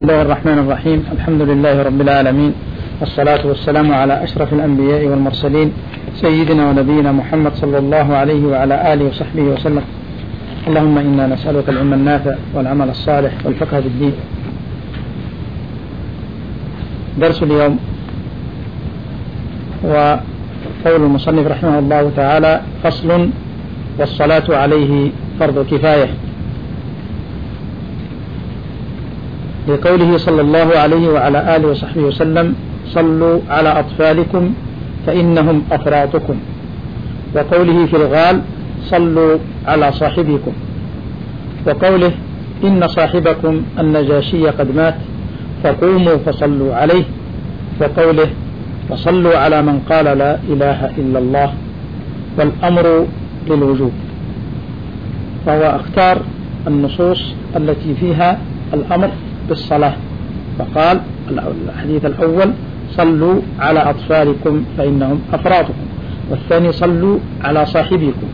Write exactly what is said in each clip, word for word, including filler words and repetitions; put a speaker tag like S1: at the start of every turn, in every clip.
S1: بسم الله الرحمن الرحيم. الحمد لله رب العالمين، والصلاة والسلام على أشرف الأنبياء والمرسلين سيدنا ونبينا محمد صلى الله عليه وعلى آله وصحبه وسلم. اللهم إنا نسألك العلم النافع والعمل الصالح والفقه بالدين. درس اليوم وقول المصنف رحمه الله تعالى: فصل: والصلاة عليه فرض كفاية، لقوله صلى الله عليه وعلى آله وصحبه وسلم: صلوا على أطفالكم فإنهم أفراطكم. وقوله في الغال: صلوا على صاحبكم. وقوله: إن صاحبكم النجاشي قد مات فقوموا فصلوا عليه. وقوله: وصلوا على من قال لا إله إلا الله. والأمر للوجوب. فهو اختار النصوص التي فيها الأمر بالصلاة، فقال الحديث الأول: صلوا على أطفالكم فإنهم أفراطكم، والثاني: صلوا على صاحبكم.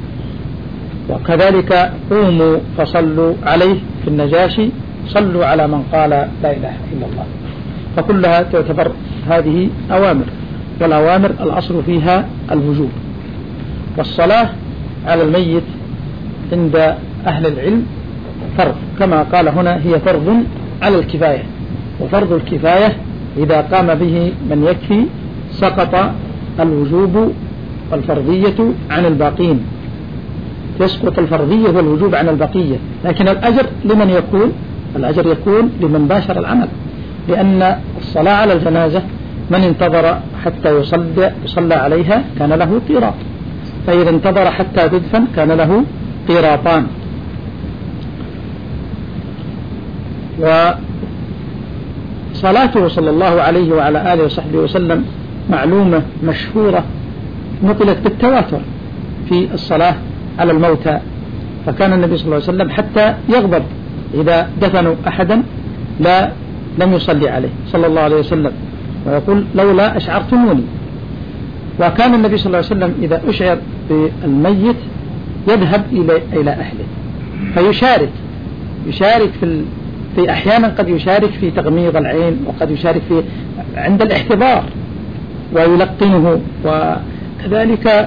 S1: وكذلك قوموا فصلوا عليه في النجاشي: صلوا على من قال لا إله إلا الله. فكلها تعتبر هذه أوامر، والأوامر الأصل فيها الوجوب. والصلاة على الميت عند أهل العلم فرض، كما قال هنا: هي فرض على الكفاية. وفرض الكفاية إذا قام به من يكفي سقط الوجوب والفرضية عن الباقين، يسقط الفرضية والوجوب عن البقية، لكن الأجر لمن يكون؟ الأجر يكون لمن باشر العمل، لأن الصلاة على الجنازة من انتظر حتى يصلى, يصلى عليها كان له قيراط، فإذا انتظر حتى تدفن كان له قيراطان. وصلاته صلى الله عليه وعلى آله وصحبه وسلم معلومة مشهورة نقلت بالتواتر في الصلاة على الموتى، فكان النبي صلى الله عليه وسلم حتى يغضب إذا دفنوا أحدا لا لم يصلي عليه صلى الله عليه وسلم، ويقول: لولا أشعرتموني. وكان النبي صلى الله عليه وسلم إذا أشعر بالميت يذهب إلى إلى أهله فيشارك يشارك في في أحيانا قد يشارك في تغميض العين، وقد يشارك في عند الاحتضار ويلقنه، وكذلك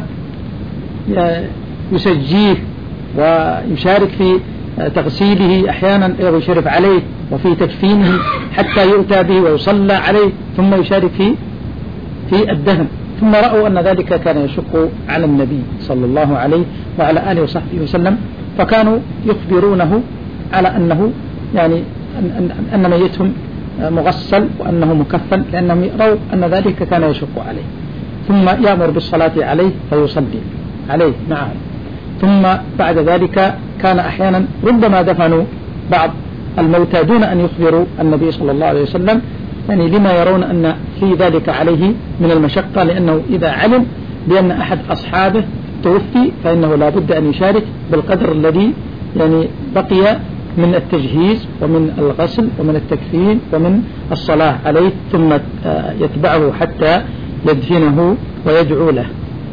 S1: يسجيه ويشارك في تغسيله أحيانا ويشرف عليه، وفي تكفينه حتى يؤتى به ويصلى عليه، ثم يشارك في في الدفن. ثم رأوا أن ذلك كان يشق على النبي صلى الله عليه وعلى آله وصحبه وسلم، فكانوا يخبرونه على أنه يعني أن, أن ميتهم مغسل وأنه مكفن، لأنهم يروا أن ذلك كان يشق عليه، ثم يأمر بالصلاة عليه فيصلي عليه معهم. ثم بعد ذلك كان أحيانا ربما دفنوا بعض الموتى دون أن يخبروا النبي صلى الله عليه وسلم، يعني لما يرون أن في ذلك عليه من المشقة، لأنه إذا علم بأن أحد أصحابه توفي فإنه لا بد أن يشارك بالقدر الذي يعني بقي من التجهيز ومن الغسل ومن التكفين ومن الصلاة عليه، ثم يتبعه حتى يدفنه ويدعو له.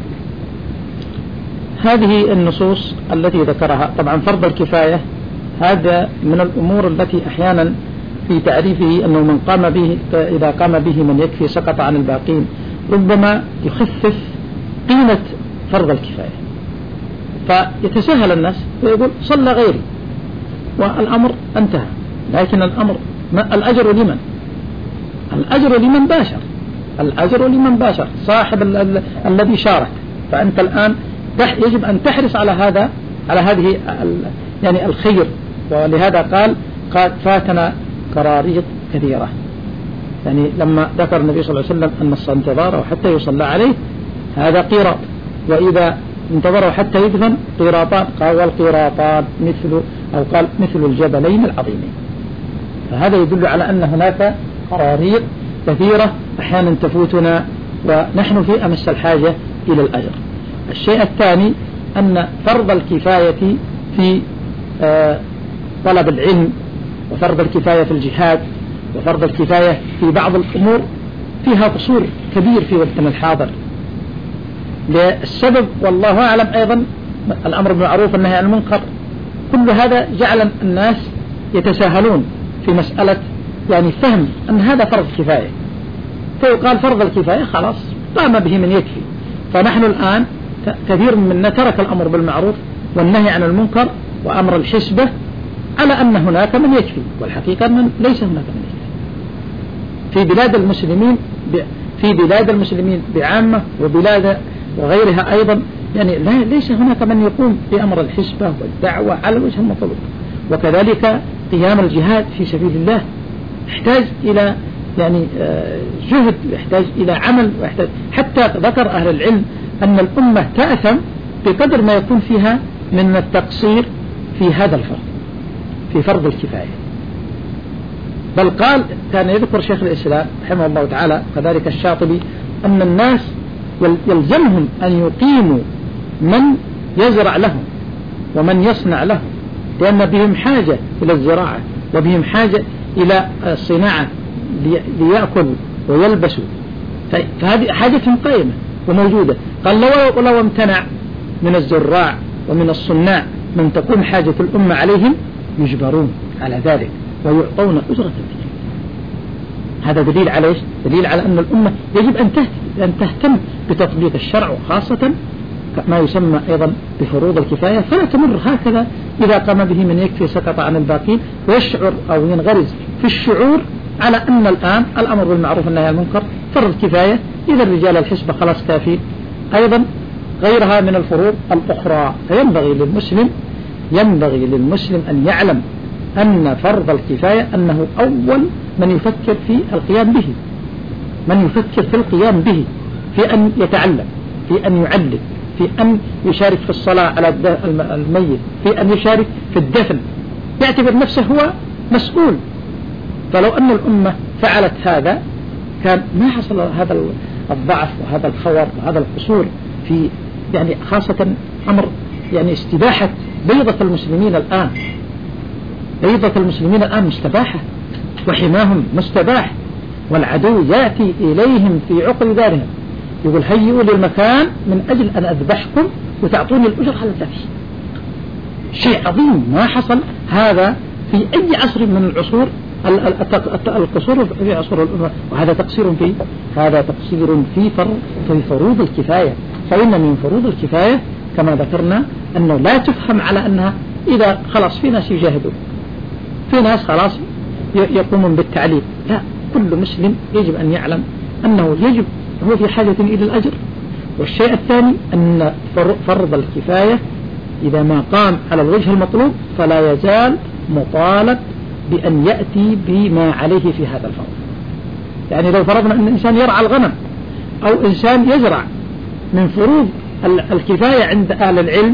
S1: هذه النصوص التي ذكرها. طبعا فرض الكفاية هذا من الأمور التي أحيانا في تعريفه أنه من قام به إذا قام به من يكفي سقط عن الباقين، ربما يخفف قيمة فرض الكفاية، فيتساهل الناس ويقول: صلى غيري والأمر انتهى. لكن الأمر الأجر لمن؟ الأجر لمن باشر، الأجر لمن باشر صاحب ال ال الذي شارك. فأنت الآن يجب أن تحرص على هذا على هذه يعني الخير. ولهذا قال: قد فاتنا قراريط كثيرة، يعني لما ذكر النبي صلى الله عليه وسلم أن انتظاره حتى يصلى عليه هذا قيراط، وإذا انتظره حتى يدفن قيراطان، قال: والقيراطان مثل أو قال مثل الجبلين العظيمين. فهذا يدل على أن هناك قراريط كثيرة أحيانا تفوتنا ونحن في أمس الحاجة إلى الأجر. الشيء الثاني أن فرض الكفاية في آه طلب العلم، وفرض الكفاية في الجهاد، وفرض الكفاية في بعض الأمور فيها قصور كبير في وقتنا الحاضر، للسبب والله أعلم أيضا الأمر بالمعروف والنهي عن المنكر. كل هذا جعل الناس يتساهلون في مسألة يعني فهم أن هذا فرض كفاية، فيقال فرض الكفاية خلاص قام به من يكفي. فنحن الآن كثير منا ترك الأمر بالمعروف والنهي عن المنكر وأمر الحسبة على أن هناك من يكفي، والحقيقة أن ليس هناك من يكفي في بلاد المسلمين، في بلاد المسلمين بعامة وبلاد وغيرها أيضا، يعني لا ليس هناك من يقوم بأمر الحسبة والدعوة على الوجه المطلوب. وكذلك قيام الجهاد في سبيل الله يحتاج إلى يعني جهد، يحتاج إلى عمل، ويحتاج حتى ذكر أهل العلم أن الأمة تأثم بقدر ما يكون فيها من التقصير في هذا الفرض، في فرض الكفاية. بل قال، كان يذكر شيخ الإسلام رحمه الله تعالى كذلك الشاطبي أن الناس يلزمهم أن يقيموا من يزرع لهم ومن يصنع لهم، لأن بهم حاجة إلى الزراعة وبهم حاجة إلى الصناعة ليأكلوا ويلبسوا، فهذه حاجة قائمة وموجودة. قال لو لو امتنع من الزراع ومن الصناع من تقوم حاجة الأمة عليهم يجبرون على ذلك ويعطون أجرة الدين. هذا دليل على إيش؟ دليل على أن الأمة يجب أن تهتم بتطبيق الشرع، وخاصة ما يسمى أيضا بفروض الكفاية، فلا تمر هكذا إذا قام به من يكفي سقط عن الباقين، ويشعر أو ينغرز في الشعور على أن الآن الأمر بالمعروف والنهي عن المنكر فرض كفاية، إذا الرجال الحسبة خلاص كافي. أيضا غيرها من الفروض الأخرى، فينبغي للمسلم ينبغي للمسلم أن يعلم أن فرض الكفاية أنه أول من يفكر في القيام به، من يفكر في القيام به، في أن يتعلم، في أن يعلم، في أن يشارك في الصلاة على الميت، في أن يشارك في الدفن، يعتبر نفسه هو مسؤول. فلو أن الأمة فعلت هذا كان ما حصل هذا الضعف وهذا الخور وهذا القصور في يعني خاصة أمر يعني استباحة بيضة المسلمين الآن. بيضة المسلمين الآن مستباحة وحماهم مستباح، والعدو يأتي إليهم في عقر دارهم يقول هيئوا للمكان من أجل أن أذبحكم وتعطوني الأجر على الذبح. شيء عظيم ما حصل هذا في أي عصر من العصور، القصور في عصور الأمة، وهذا تقصير في هذا تقصير في فرض في فروض الكفاية. فإن من فروض الكفاية كما ذكرنا أنه لا تفهم على أنها إذا خلاص في ناس يجاهدون، في ناس خلاص يقومون بالتعليم، لا، كل مسلم يجب أن يعلم أنه يجب هو في حاجة إلى الأجر. والشيء الثاني أن فرض الكفاية إذا ما قام على الوجه المطلوب فلا يزال مطالب بأن يأتي بما عليه في هذا الفرض. يعني لو فرضنا أن إنسان يرعى الغنم أو إنسان يزرع، من فروض الكفاية عند أهل العلم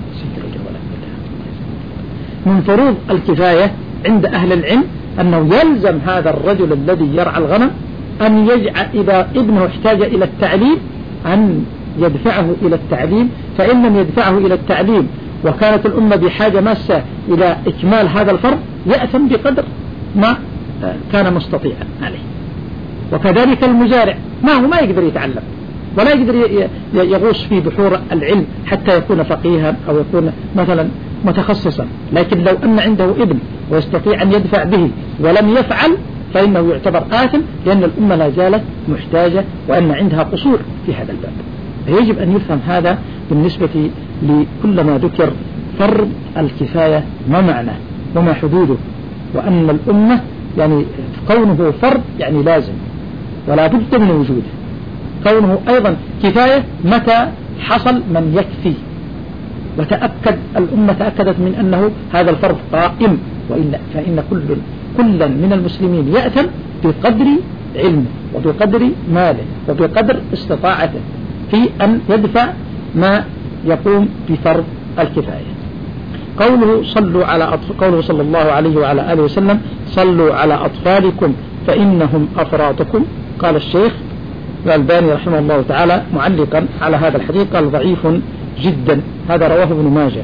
S1: من فروض الكفاية عند أهل العلم أنه يلزم هذا الرجل الذي يرعى الغنم أن يجعل إذا ابنه احتاج إلى التعليم أن يدفعه إلى التعليم، فإن لم يدفعه إلى التعليم وكانت الأمة بحاجة ماسة إلى إكمال هذا الفرض يأثم بقدر ما كان مستطيعا عليه. وكذلك المزارع ما هو ما يقدر يتعلم ولا يقدر يغوص في بحور العلم حتى يكون فقيها أو يكون مثلا متخصصا، لكن لو أن عنده ابن ويستطيع أن يدفع به ولم يفعل فإنه يعتبر آثم، لأن الأمة لا زالت محتاجة وأن عندها قصور في هذا الباب. يجب أن يفهم هذا بالنسبة لكل ما ذكر فرض الكفاية ما معناه وما حدوده، وأن الأمة يعني كونه فرض يعني لازم ولا بد من وجوده، كونه أيضا كفاية متى حصل من يكفي وتأكد الأمة تأكدت من أنه هذا الفرض قائم، وإلا فإن كل كلا من المسلمين يأثم بقدر علمه وبقدر ماله وبقدر استطاعته في أن يدفع ما يقوم بفرض الكفاية. قوله صلوا على أطف... قوله صلى الله عليه وعلى آله وسلم صلوا على أطفالكم فإنهم أفراطكم. قال الشيخ الألباني رحمه الله تعالى معلقا على هذا الحديث قال ضعيف جدا، هذا رواه ابن ماجه.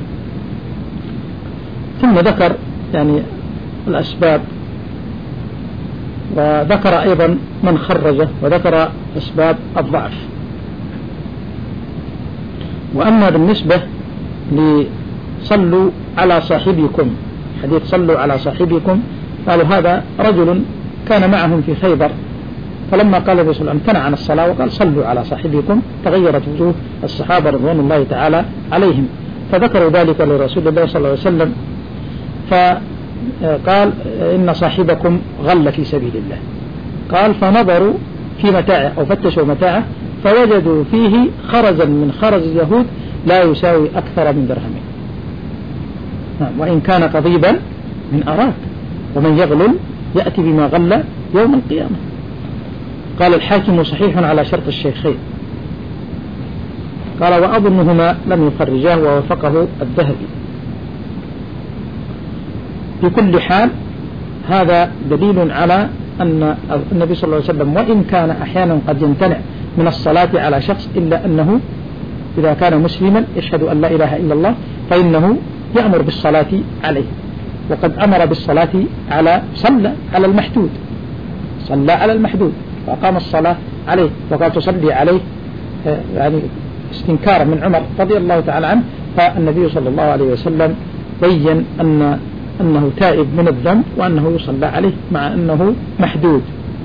S1: ثم ذكر يعني الأسباب وذكر أيضا من خرجه وذكر أسباب الضعف. وأما بالنسبة لصلوا على صاحبكم، حديث صلوا على صاحبكم، قالوا هذا رجل كان معهم في خيبر، فلما قال النبي صلى الله عليه وسلم امتنع عن الصلاة وقال صلوا على صاحبكم، تغيرت وجوه الصحابة رضوان الله تعالى عليهم، فذكروا ذلك لرسول الله صلى الله عليه وسلم، فقال إن صاحبكم غل في سبيل الله. قال فنظروا في متاعه أو فتشوا متاعه فوجدوا فيه خرزا من خرز اليهود لا يساوي أكثر من درهمين، وإن كان قضيبا من أراك، ومن يغلل يأتي بما غل يوم القيامة. قال الحاكم صحيح على شرط الشيخين. قال وأظنهما لم يخرجاه ووافقه الذهبي. بكل حال هذا دليل على أن النبي صلى الله عليه وسلم وإن كان أحيانا قد يمتنع من الصلاة على شخص، إلا أنه إذا كان مسلما يشهد أن لا إله إلا الله فإنه يأمر بالصلاة عليه، وقد أمر بالصلاة على صلى على المحدود، صلى على المحدود وأقام الصلاة عليه، وقال تصلي عليه يعني استنكارا من عمر رضي الله تعالى عنه، فالنبي صلى الله عليه وسلم بين أن أنه تائب من الذنب وأنه يصلى عليه مع أنه محدود.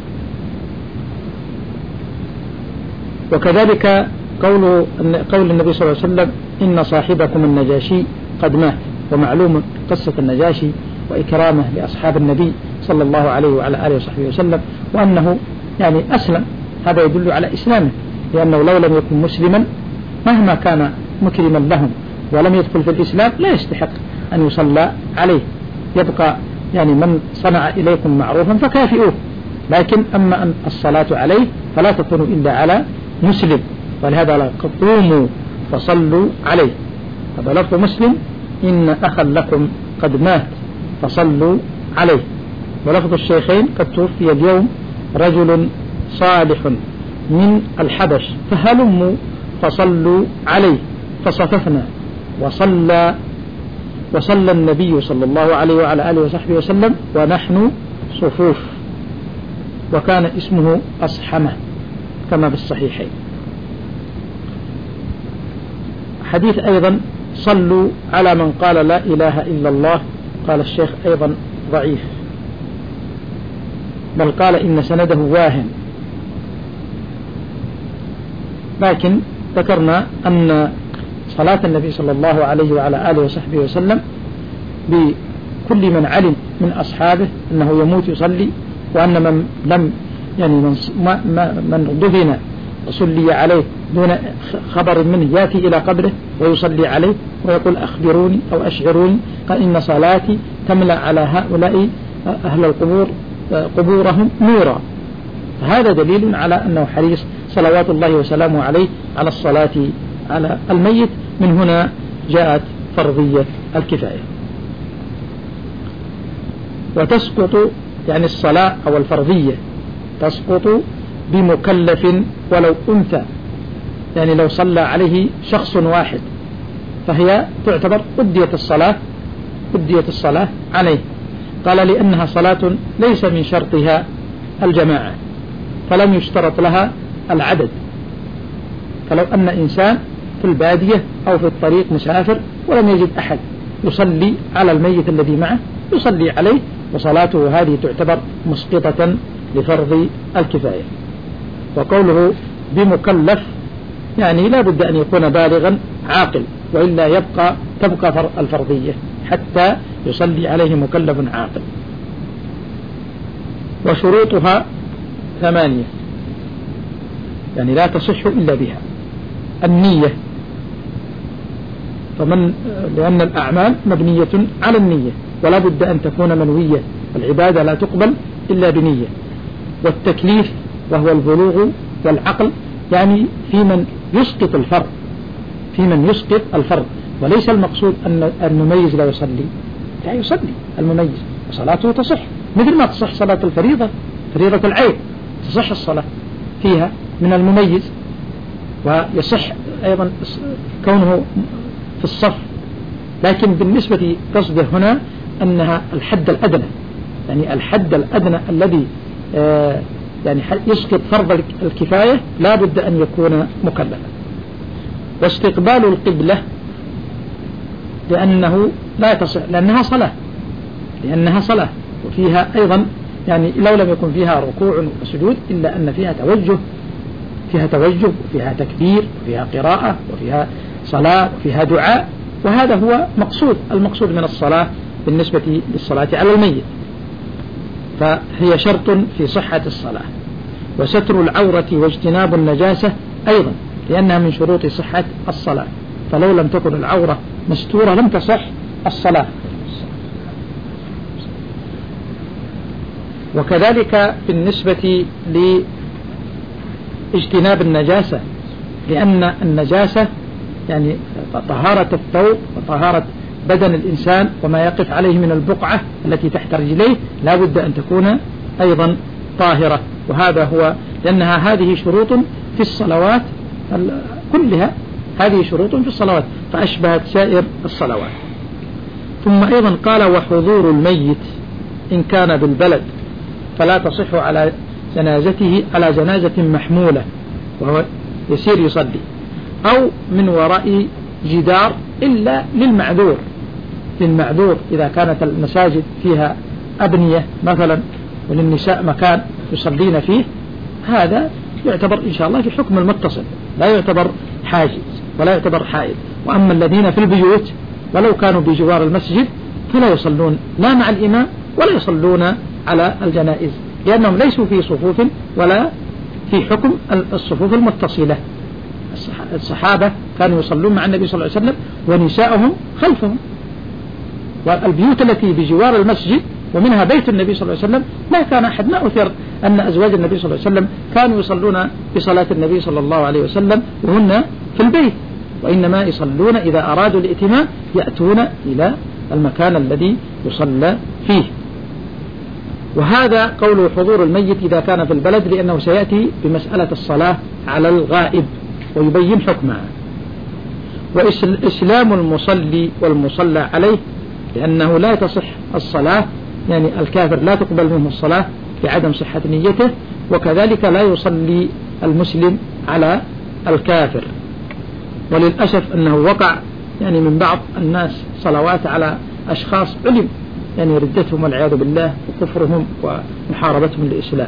S1: وكذلك قول قول النبي صلى الله عليه وسلم إن صاحبكم النجاشي قد مات، ومعلوم قصة النجاشي وإكرامه لأصحاب النبي صلى الله عليه وعلى آله وصحبه وسلم، وأنه يعني أسلم، هذا يدل على إسلامه، لأنه لو لم يكن مسلما مهما كان مكرما لهم ولم يدخل في الإسلام لا يستحق أن يصلى عليه، يبقى يعني من صنع إليكم معروفا فكافئوه، لكن أما أن الصلاة عليه فلا تكون إلا على مسلم، ولهذا لا قوموا فصلوا عليه. هذا لفظ مسلم إن أخا لكم قد مات فصلوا عليه. ولفظ الشيخين قد توفي اليوم رجل صالح من الحبش فهلموا فصلوا عليه، فصففنا وصلى وصلى النبي صلى الله عليه وعلى آله وصحبه وسلم ونحن صفوف، وكان اسمه أصحمة كما بالصحيحين. حديث أيضا صلوا على من قال لا إله إلا الله، قال الشيخ أيضا ضعيف، بل قال إن سنده واهن، لكن ذكرنا أن صلاة النبي صلى الله عليه وعلى آله وصحبه وسلم بكل من علم من أصحابه أنه يموت يصلي، وأن من لم يعني من, من دفن وصلي عليه دون خبر منه يأتي إلى قبره ويصلي عليه ويقول أخبروني أو أشعروني، قال إن صلاتي تملأ على هؤلاء أهل القبور قبورهم نورا. هذا دليل على أنه حريص صلوات الله وسلامه عليه على الصلاة على الميت. من هنا جاءت فرضية الكفاية. وتسقط يعني الصلاة أو الفرضية تسقط بمكلف ولو أنثى، يعني لو صلى عليه شخص واحد فهي تعتبر أدية الصلاة أدية الصلاة عليه. قال لأنها صلاة ليس من شرطها الجماعة، فلم يشترط لها العدد. فلو أن إنسان في البادية أو في الطريق مسافر ولم يجد أحد يصلي على الميت الذي معه يصلي عليه، وصلاته هذه تعتبر مسقطة لفرض الكفاية. وقوله بمكلف يعني لا بد أن يكون بالغا عاقل، وإلا يبقى تبقى الفرضية حتى يصلي عليه مكلف عاقل. وشروطها ثمانية، يعني لا تصح إلا بها. النية، فمن لأن الأعمال مبنية على النية ولا بد أن تكون منوية، العبادة لا تقبل إلا بنية. والتكليف وهو البلوغ والعقل، يعني في من يسقط الفرض في من يسقط الفرض وليس المقصود أن المميز لا يصلي، لا يصلي المميز وصلاته تصح مثل ما تصح صلاة الفريضة، فريضة العين تصح الصلاة فيها من المميز، ويصح أيضا كونه في الصف. لكن بالنسبة قصده هنا أنها الحد الأدنى، يعني الحد الأدنى الذي آه يعني يسقط فرض الكفاية لا بد أن يكون مكلفا. واستقبال القبلة لأنه لا تصح، لأنها صلاة لأنها صلاة وفيها أيضا يعني لو لم يكن فيها ركوع وسجود إلا أن فيها توجه فيها توجه وفيها تكبير وفيها قراءة وفيها صلاة وفيها دعاء، وهذا هو مقصود المقصود من الصلاة بالنسبة للصلاة على الميت. فهي شرط في صحة الصلاة. وستر العورة واجتناب النجاسة أيضا، لأنها من شروط صحة الصلاة، فلو لم تكن العورة مستورة لم تصح الصلاة. وكذلك بالنسبة لاجتناب النجاسة، لأن النجاسة يعني طهارة الثوب وطهارة بدن الإنسان وما يقف عليه من البقعة التي تحت رجليه لا بد أن تكون أيضا طاهرة، وهذا هو لأنها هذه شروط في الصلوات كلها، هذه شروط في الصلوات فأشبهت سائر الصلوات. ثم أيضا قال وحضور الميت إن كان بالبلد فلا تصح على جنازته على جنازة محمولة وهو يسير يصلي، أو من وراء جدار إلا للمعذور للمعذور إذا كانت المساجد فيها أبنية مثلا وللنساء مكان يصلين فيه، هذا يعتبر إن شاء الله في حكم المتصل، لا يعتبر حاجز ولا يعتبر حائل. وأما الذين في البيوت ولو كانوا بجوار المسجد فلا يصلون لا مع الإمام ولا يصلون على الجنائز، لأنهم ليسوا في صفوف ولا في حكم الصفوف المتصلة. الصحابة كانوا يصلون مع النبي صلى الله عليه وسلم ونساءهم خلفهم، والبيوت التي بجوار المسجد ومنها بيت النبي صلى الله عليه وسلم ما كان أحد ما أثر أن أزواج النبي صلى الله عليه وسلم كانوا يصلون بصلاة النبي صلى الله عليه وسلم وهن في البيت، وإنما يصلون إذا أرادوا الائتمام يأتون إلى المكان الذي يصلى فيه. وهذا قول حضور الميت إذا كان في البلد، لأنه سيأتي بمسألة الصلاة على الغائب ويبين حكمها. وإسلام المصلي والمصلى عليه، لأنه لا تصح الصلاة، يعني الكافر لا تقبل منه الصلاة بعدم صحة نيته، وكذلك لا يصلي المسلم على الكافر. وللأسف أنه وقع يعني من بعض الناس صلوات على أشخاص علم يعني ردتهم والعياذ بالله وكفرهم ومحاربتهم للإسلام.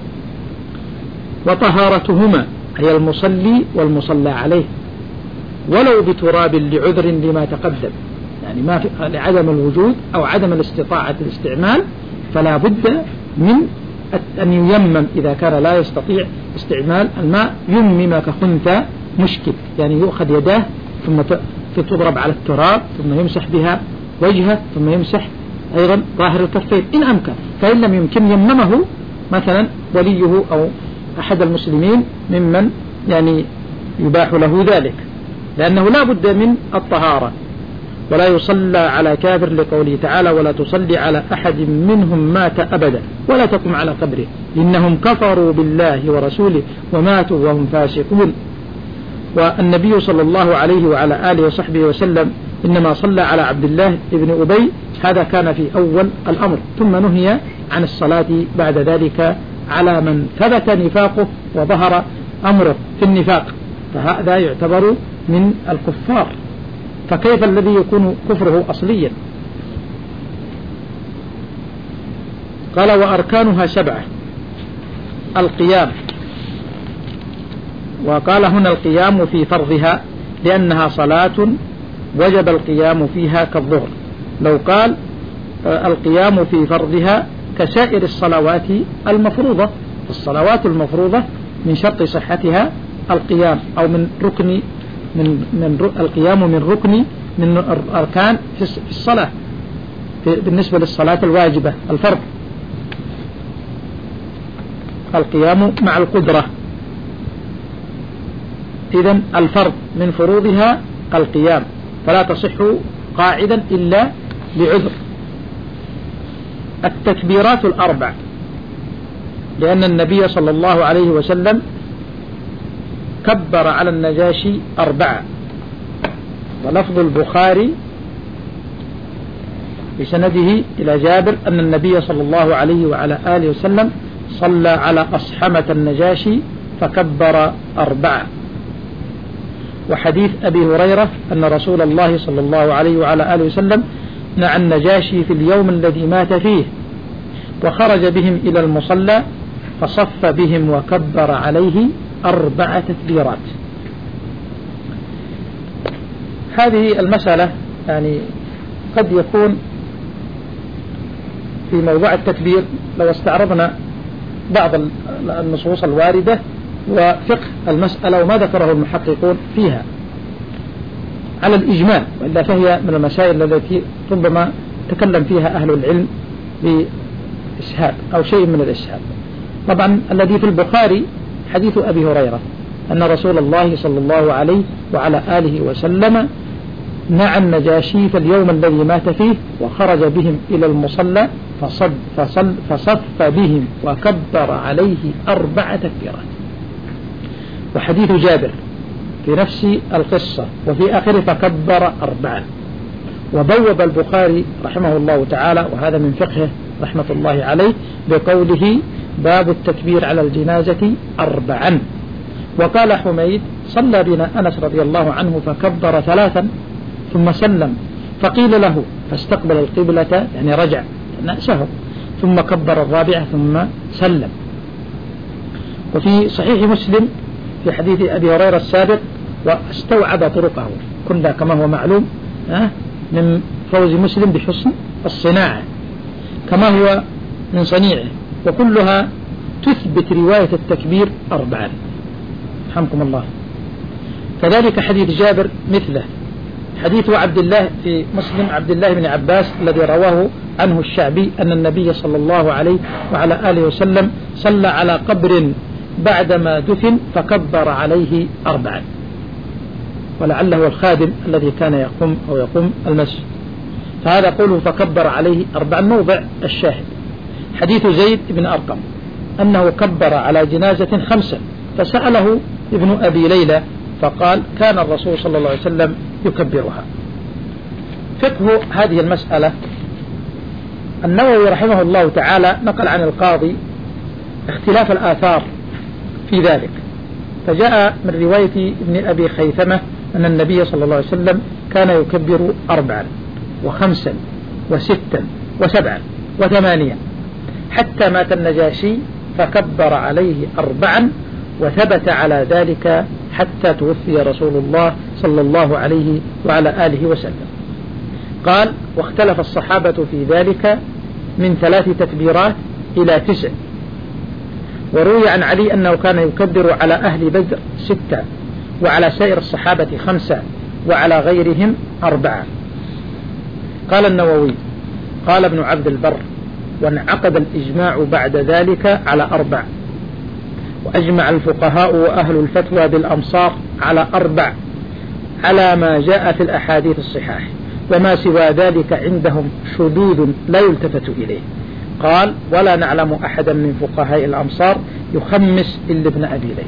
S1: وطهارتهما هي المصلي والمصلى عليه ولو بتراب لعذر لما تقدم، يعني ما في لعدم الوجود أو عدم الاستطاعة الاستعمال فلا بد من أن ييمم إذا كان لا يستطيع استعمال الماء، يمم كخنثى مشكل، يعني يؤخذ يداه ثم تضرب على التراب ثم يمسح بها وجهه ثم يمسح أيضا ظاهر الكفين إن أمكن، فإن لم يمكن يممه مثلا وليه أو أحد المسلمين ممن يعني يباح له ذلك، لأنه لا بد من الطهارة. ولا يصلى على كافر لقوله تعالى ولا تصلي على أحد منهم مات أبدا ولا تقم على قبره إنهم كفروا بالله ورسوله وماتوا وهم فاسقون. والنبي صلى الله عليه وعلى آله وصحبه وسلم إنما صلى على عبد الله ابن أبي، هذا كان في أول الأمر، ثم نهي عن الصلاة بعد ذلك على من ثبت نفاقه وظهر أمره في النفاق، فهذا يعتبر من الكفار، فكيف الذي يكون كفره أصليا؟ قال وأركانها سبعة. القيام، وقال هنا القيام في فرضها لأنها صلاة وجب القيام فيها كالظهر، لو قال القيام في فرضها كسائر الصلوات المفروضة، الصلوات المفروضة من شرط صحتها القيام أو من ركن من من القيام من ركن من أركان في الصلاة بالنسبة للصلاة الواجبة الفرض، القيام مع القدرة. إذن الفرض من فروضها القيام، فلا تصح قاعدا إلا لعذر. التكبيرات الأربع، لأن النبي صلى الله عليه وسلم كبر على النجاشي أربعة، ولفظ البخاري بسنده إلى جابر أن النبي صلى الله عليه وعلى آله وسلم صلى على أصحمة النجاشي فكبر أربعة. وحديث أبي هريرة أن رسول الله صلى الله عليه وعلى آله وسلم نعى النجاشي في اليوم الذي مات فيه وخرج بهم إلى المصلى فصف بهم وكبر عليه أربع تكبيرات. هذه المسألة يعني قد يكون في موضوع التكبير لو استعرضنا بعض النصوص الواردة وفقه المسألة وما ذكره المحققون فيها على الإجمال، وإلا فهي من المسائل التي ربما تكلم فيها أهل العلم بإسهاب أو شيء من الإسهاب. طبعا الذي في البخاري حديث أبي هريرة أن رسول الله صلى الله عليه وعلى آله وسلم نعى النجاشي في اليوم الذي مات فيه وخرج بهم إلى المصلى فصد فصل فصف بهم وكبر عليه أربع تكبيرات. وحديث جابر في نفس القصة وفي آخره فكبر أربعا. وبوب البخاري رحمه الله تعالى وهذا من فقهه رحمة الله عليه بقوله باب التكبير على الجنازة أربعا. وقال حميد صلى بنا أنس رضي الله عنه فكبر ثلاثا ثم سلم فقيل له فاستقبل القبلة يعني رجع نأسه ثم كبر الرابعة ثم سلم. وفي صحيح مسلم في حديث أبي هريرة السابق واستوعب طرقه كلها كما هو معلوم من فوز مسلم بحسن الصناعة كما هو من صنيعه، وكلها تثبت رواية التكبير أربعا رحمكم الله. كذلك حديث جابر مثله. حديث عبد الله في مسلم عبد الله بن عباس الذي رواه عنه الشعبي أن النبي صلى الله عليه وعلى آله وسلم صلى على قبر بعدما دفن فكبر عليه أربعا، ولعله الخادم الذي كان يقوم أو يقوم المسجد، فهذا قوله فكبر عليه أربعا موضع الشاهد. حديث زيد بن أرقم أنه كبر على جنازة خمسا فسأله ابن أبي ليلى فقال كان الرسول صلى الله عليه وسلم يكبرها. فقه هذه المسألة النووي رحمه الله تعالى نقل عن القاضي اختلاف الآثار في ذلك، فجاء من رواية ابن أبي خيثمة أن النبي صلى الله عليه وسلم كان يكبر أربعا وخمسا وستا وسبعا وثمانيا حتى مات النجاشي فكبر عليه أربعا وثبت على ذلك حتى توفي رسول الله صلى الله عليه وعلى آله وسلم. قال واختلف الصحابة في ذلك من ثلاث تكبيرات إلى تسع، وروي عن علي أنه كان يكبر على أهل بدر ستة وعلى سائر الصحابة خمسة وعلى غيرهم أربعة. قال النووي قال ابن عبد البر وانعقد الإجماع بعد ذلك على أربع، وأجمع الفقهاء وأهل الفتوى بالأمصار على أربع على ما جاء في الأحاديث الصحاح، وما سوى ذلك عندهم شذوذ لا يلتفت إليه. قال ولا نعلم أحدا من فقهاء الأمصار يخمس إلا ابن أبي ليلى.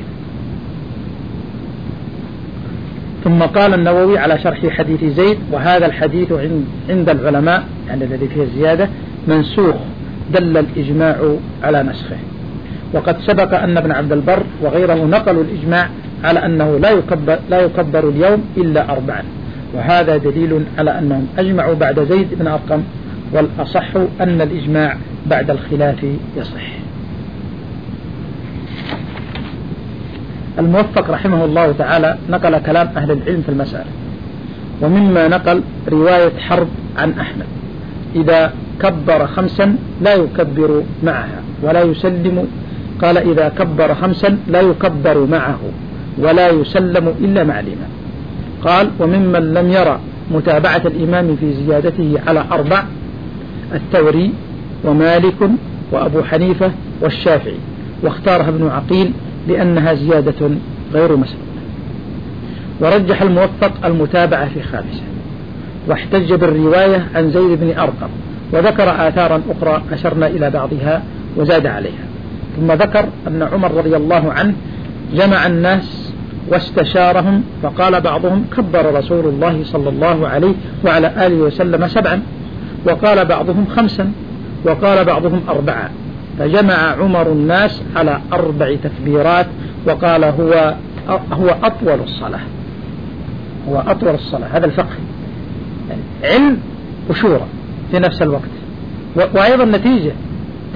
S1: ثم قال النووي على شرح حديث زيد وهذا الحديث عند العلماء يعني الذي فيه الزيادة منسوخ دل الإجماع على نسخه. وقد سبق أن ابن عبد البر وغيره نقلوا الإجماع على أنه لا يكبر, لا يكبر اليوم إلا أربعا، وهذا دليل على أنهم أجمعوا بعد زيد بن أرقم، والأصح أن الإجماع بعد الخلاف يصح. الموفق رحمه الله تعالى نقل كلام أهل العلم في المسألة، ومما نقل رواية حرب عن أحمد إذا كبر خمسا لا يكبر معها ولا يسلم، قال إذا كبر خمسا لا يكبر معه ولا يسلم إلا مع الإمام. قال وممن لم يرى متابعة الإمام في زيادته على أربع الثوري ومالك وأبو حنيفة والشافعي، واختارها ابن عقيل لأنها زيادة غير مسلمة. ورجح الموفق المتابعة في خامسة، واحتج بالرواية عن زيد بن أرقم، وذكر آثارا أخرى أشرنا إلى بعضها وزاد عليها. ثم ذكر أن عمر رضي الله عنه جمع الناس واستشارهم فقال بعضهم كبر رسول الله صلى الله عليه وعلى آله وسلم سبعا، وقال بعضهم خمسا، وقال بعضهم أربعا، فجمع عمر الناس على أربع تكبيرات وقال هو هو أطول الصلاة، هو أطول الصلاة. هذا الفقه يعني علم وشورى في نفس الوقت، وأيضا نتيجة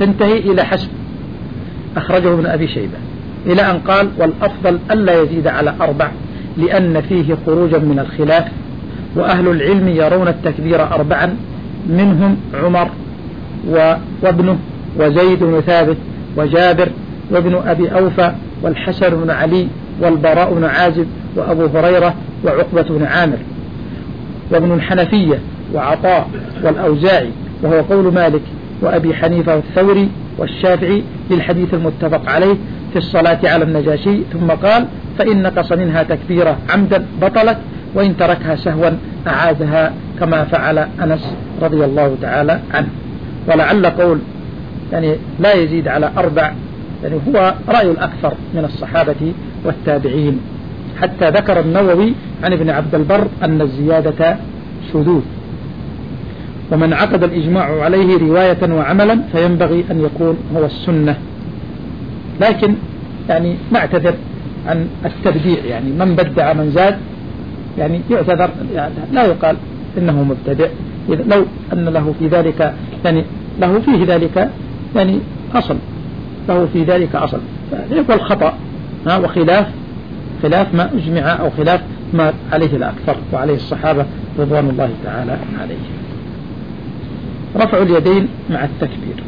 S1: تنتهي إلى حسب، أخرجه ابن أبي شيبة، إلى أن قال والأفضل ألا يزيد على أربع لأن فيه خروجا من الخلاف، وأهل العلم يرون التكبير أربعا، منهم عمر وابنه وزيد بن ثابت وجابر وابن أبي أوفى والحسن بن علي والبراء بن عازب وأبو هريرة وعقبة بن عامر وابن الحنفية وعطاء والأوزاعي، وهو قول مالك وأبي حنيفة والثوري والشافعي للحديث المتفق عليه في الصلاة على النجاشي. ثم قال فإن نقص منها تكبيرة عمدا بطلت، وإن تركها سهوا أعادها كما فعل أنس رضي الله تعالى عنه. ولعل قول يعني لا يزيد على أربع يعني هو رأي الأكثر من الصحابة والتابعين، حتى ذكر النووي عن ابن عبد البر أن الزيادة شذوذ، ومن عقد الإجماع عليه رواية وعملا فينبغي أن يكون هو السنة. لكن يعني نعتذر عن التبديع، يعني من بدع من زاد يعني يعتذر، يعني لا يقال إنه مبتدع لو أن له في ذلك يعني له فيه ذلك يعني أصل، له في ذلك أصل، فيقول خطأ وخلاف خلاف ما أجمع أو خلاف ما عليه الأكثر وعليه الصحابة رضوان الله تعالى عليهم. رفع اليدين مع التكبير.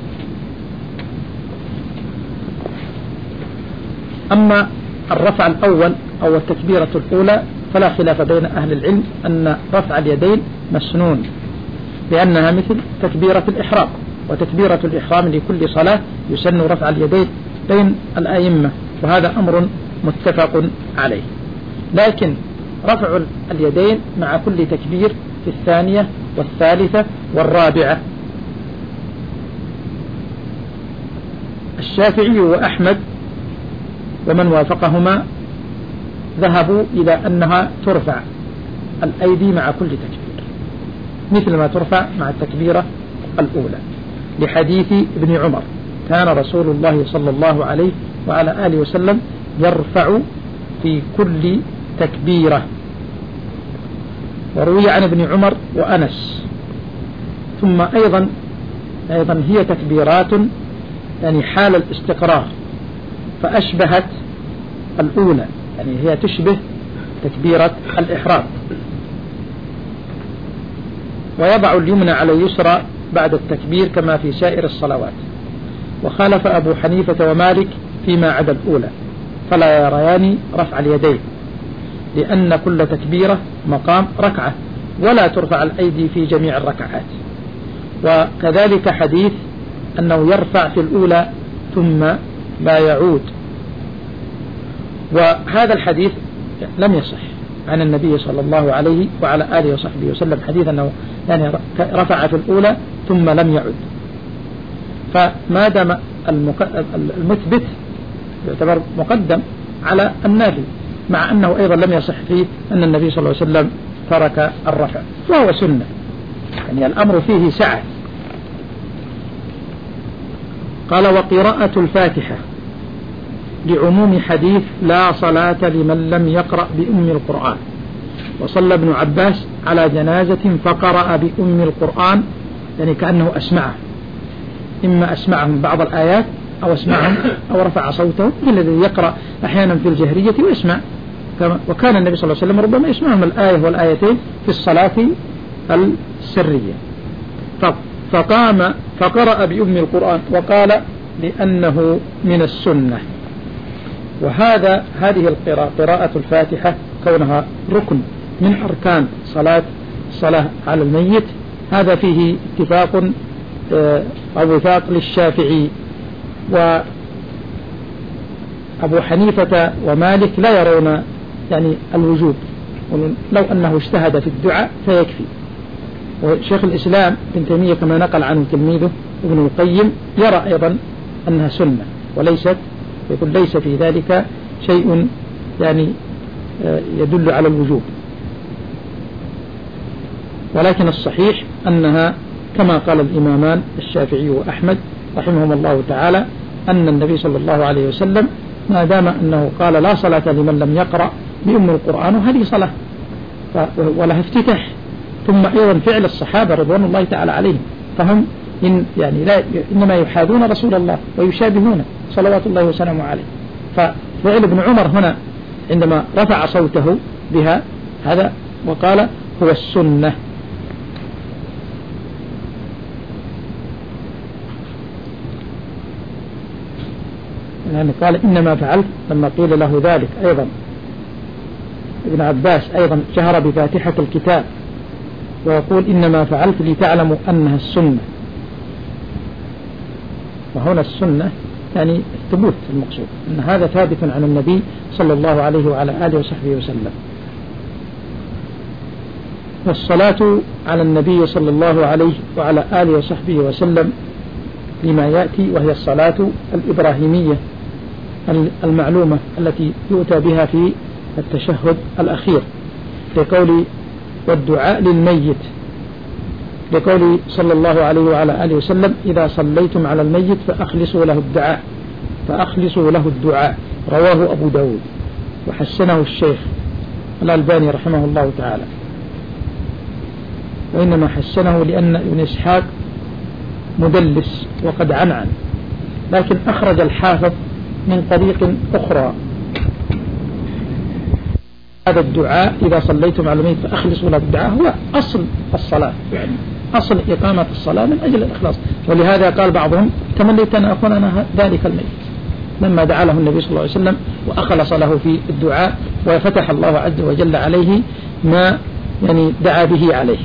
S1: أما الرفع الأول أو التكبيرة الأولى فلا خلاف بين أهل العلم أن رفع اليدين مسنون، لأنها مثل تكبيرة الإحرام، وتكبيرة الإحرام لكل صلاة يسن رفع اليدين بين الأئمة، وهذا أمر متفق عليه. لكن رفع اليدين مع كل تكبير في الثانية والثالثة والرابعة. الشافعي وأحمد ومن وافقهما ذهبوا إلى أنها ترفع الأيدي مع كل تكبير مثل ما ترفع مع التكبيرة الأولى، لحديث ابن عمر كان رسول الله صلى الله عليه وعلى آله وسلم يرفع في كل تكبيرة. وروي عن ابن عمر وأنس. ثم أيضا أيضا هي تكبيرات يعني حال الاستقرار، فأشبهت الأولى، يعني هي تشبه تكبيرة الإحرام. ويضع اليمنى على اليسرى بعد التكبير كما في سائر الصلوات. وخالف أبو حنيفة ومالك فيما عدا الأولى، فلا يريان رفع اليدين، لأن كل تكبيرة مقام ركعة ولا ترفع الأيدي في جميع الركعات. وكذلك حديث أنه يرفع في الأولى ثم لا يعود، وهذا الحديث لم يصح عن النبي صلى الله عليه وعلى آله وصحبه وسلم، حديث أنه يعني رفع في الأولى ثم لم يعد. فما دام المثبت يعتبر مقدم على النافي، مع أنه أيضا لم يصح فيه أن النبي صلى الله عليه وسلم ترك الرفع، وهو سنة، يعني الأمر فيه سعة. قال وقراءة الفاتحة لعموم حديث لا صلاة لمن لم يقرأ بأم القرآن. وصلى ابن عباس على جنازة فقرأ بأم القرآن، يعني كأنه أسمعه، إما أسمعهم بعض الآيات أو أسمعهم أو رفع صوته، الذي يقرأ أحيانا في الجهرية ويسمع، وكان النبي صلى الله عليه وسلم ربما يسمعهم الآية والآيتين في الصلاة السرية. فقام فقرأ بأم القرآن وقال لأنه من السنة. وهذا هذه القراءة قراءة الفاتحة كونها ركن من أركان صلاة الصلاة على الميت، هذا فيه اتفاق أو وفاق للشافعي. وأبو حنيفة ومالك لا يرون يعني الوجوب، لو أنه اجتهد في الدعاء فيكفي. وشيخ الإسلام ابن تيمية كما نقل عنه تلميذه ابن القيم يرى أيضا أنها سنة، وليست يقول ليس في ذلك شيء يعني يدل على الوجوب، ولكن الصحيح أنها كما قال الإمامان الشافعي وأحمد رحمهم الله تعالى أن النبي صلى الله عليه وسلم ما دام أنه قال لا صلاة لمن لم يقرأ بأم القرآن، وهذه صلاة ولها افتتاح. ثم أيضا فعل الصحابة رضوان الله تعالى عليهم، فهم إن يعني لا إنما يحاذون رسول الله ويشابهونه صلوات الله وسلامه عليه. ففعل ابن عمر هنا عندما رفع صوته بها هذا وقال هو السنة. يعني قال إنما فعلت لما قيل له ذلك. أيضا ابن عباس أيضا جهر بفاتحة الكتاب ويقول إنما فعلت لتعلموا أنها السنة. وهنا السنة يعني الثبوت المقصود أن هذا ثابت عن النبي صلى الله عليه وعلى آله وصحبه وسلم. والصلاة على النبي صلى الله عليه وعلى آله وصحبه وسلم لما يأتي وهي الصلاة الإبراهيمية المعلومة التي يؤتى بها في التشهد الأخير، لقول والدعاء للميت، لقول صلى الله عليه وعلى آله وسلم إذا صليتم على الميت فأخلصوا له الدعاء فأخلصوا له الدعاء. رواه أبو داود وحسنه الشيخ الألباني رحمه الله تعالى، وإنما حسنه لأن ابن إسحاق مدلس وقد عنعن، لكن أخرج الحافظ من طريق أخرى هذا الدعاء إذا صليتم على الميت فأخلصوا له الدعاء هو أصل الصلاة، يعني أصل إقامة الصلاة من أجل الإخلاص. ولهذا قال بعضهم تمنيت أن أكون أنا ذلك الميت لما دعا له النبي صلى الله عليه وسلم وأخلص له في الدعاء وفتح الله عز وجل عليه ما يعني دعا به عليه.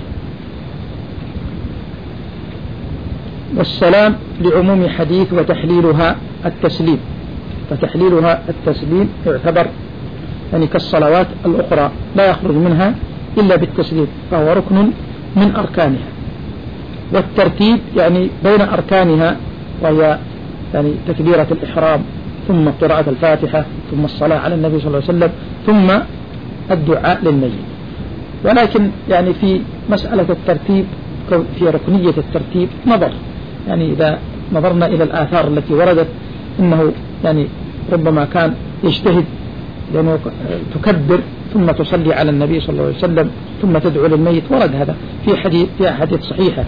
S1: والسلام لعموم حديث وتحليلها التسليم، فتحليلها التسليم يعتبر يعني كالصلوات الأخرى لا يخرج منها إلا بالتسليم، فهو ركن من أركانها. والترتيب يعني بين أركانها وهي يعني تكبيرة الإحرام ثم قراءة الفاتحة ثم الصلاة على النبي صلى الله عليه وسلم ثم الدعاء للميت. ولكن يعني في مسألة الترتيب في ركنية الترتيب نظر، يعني إذا نظرنا إلى الآثار التي وردت إنه يعني ربما كان يجتهد لأنه تكبر ثم تصلي على النبي صلى الله عليه وسلم ثم تدعو للميت، ورد هذا في حديث في أحاديث صحيحة.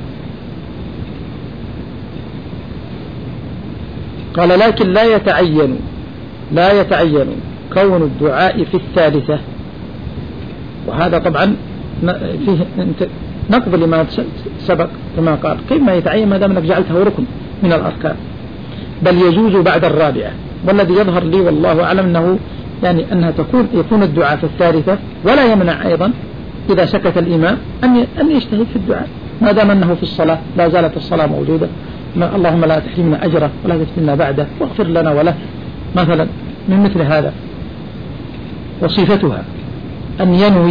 S1: قال لكن لا يتعين لا يتعين كون الدعاء في الثالثة، وهذا طبعا فيه نقض لما سبق كما قال كيف ما يتعين ما دام انك جعلته ركن من الأركان، بل يجوز بعد الرابعة. والذي يظهر لي والله أعلم أنه يعني أنها تكون يكون الدعاء في الثالثة، ولا يمنع أيضا إذا سكت الإمام أن أن يجتهد في الدعاء ما دام أنه في الصلاة لا زالت الصلاة موجودة. اللهم لا تحرمنا أجره ولا تفتنا بعده واغفر لنا وله مثلا من مثل هذا. وصفتها أن ينوي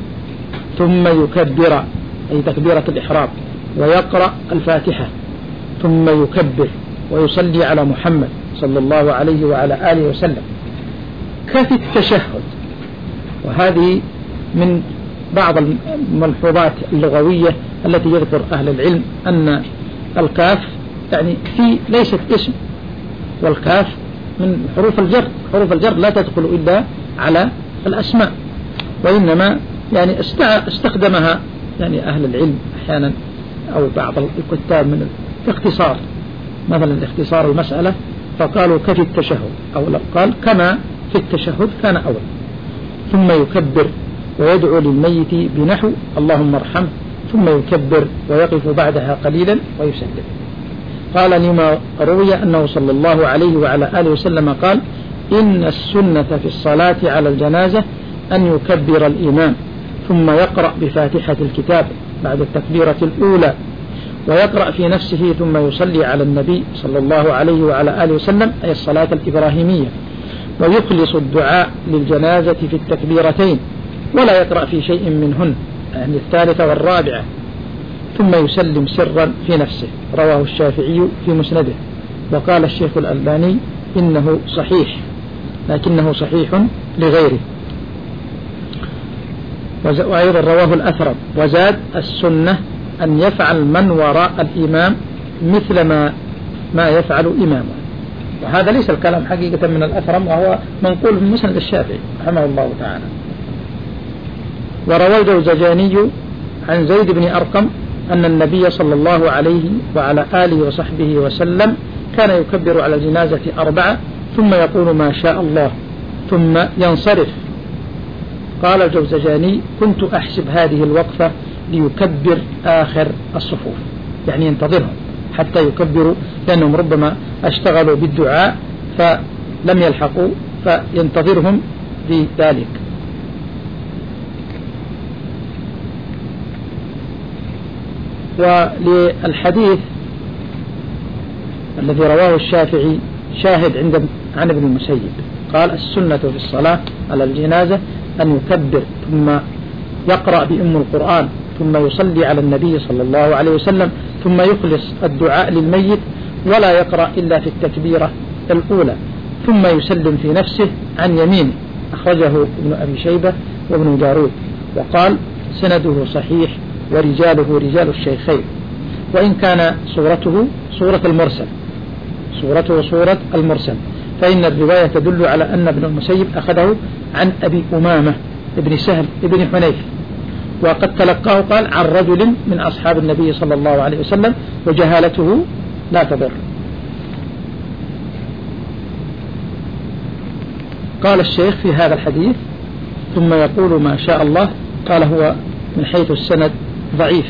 S1: ثم يكبر أي تكبيرة الإحرام ويقرأ الفاتحة ثم يكبر ويصلي على محمد صلى الله عليه وعلى آله وسلم كفي التشهد. وهذه من بعض الملحوظات اللغوية التي يذكر أهل العلم أن الكاف يعني في ليست اسم، والكاف من حروف الجر، حروف الجر لا تدخل إلا على الأسماء، وإنما يعني استخدمها يعني أهل العلم أحيانا أو بعض الكتاب من الاختصار، مثلا اختصار المسألة فقالوا كفي التشهد، أو قال كما في التشهد كان أول، ثم يكبر ويدعو للميت بنحو اللهم ارحمه ثم يكبر ويقف بعدها قليلا ويسلم. قال لما روي أنه صلى الله عليه وعلى آله وسلم قال إن السنة في الصلاة على الجنازة أن يكبر الإمام ثم يقرأ بفاتحة الكتاب بعد التكبيرة الأولى ويقرأ في نفسه ثم يصلي على النبي صلى الله عليه وعلى آله وسلم أي الصلاة الإبراهيمية، ويخلص الدعاء للجنازة في التكبيرتين ولا يقرأ في شيء منهن يعني الثالثة والرابعة، ثم يسلم سرا في نفسه. رواه الشافعي في مسنده، وقال الشيخ الألباني إنه صحيح لكنه صحيح لغيره. وأيضا رواه الأثرم وزاد السنة أن يفعل من وراء الإمام مثل ما ما يفعل إمامه. وهذا ليس الكلام حقيقة من الأثرم، وهو منقول من مسند الشافعي رحمه الله تعالى. وروى الجوزجاني عن زيد بن أرقم أن النبي صلى الله عليه وعلى آله وصحبه وسلم كان يكبر على الجنازة أربعة ثم يقول ما شاء الله ثم ينصرف. قال الجوزجاني كنت أحسب هذه الوقفة ليكبر آخر الصفوف، يعني ينتظرهم حتى يكبروا، لأنهم ربما اشتغلوا بالدعاء فلم يلحقوا، فينتظرهم بذلك. وللحديث الذي رواه الشافعي شاهد عند عن ابن المسيب قال السنة في الصلاة على الجنازة أن يكبر ثم يقرأ بأم القرآن ثم يصلي على النبي صلى الله عليه وسلم ثم يخلص الدعاء للميت ولا يقرأ إلا في التكبيرة الأولى ثم يسلم في نفسه عن يمينه. أخرجه ابن أبي شيبة وابن جارود وقال سنده صحيح ورجاله رجال الشيخين، وإن كان صورته صورة المرسل صورته صورة المرسل فإن الرواية تدل على أن ابن المسيب أخذه عن أبي أمامة ابن سهل ابن حنيف، وقد تلقاه قال عن رجل من أصحاب النبي صلى الله عليه وسلم وجهالته لا تضر. قال الشيخ في هذا الحديث ثم يقول ما شاء الله، قال هو من حيث السند ضعيف.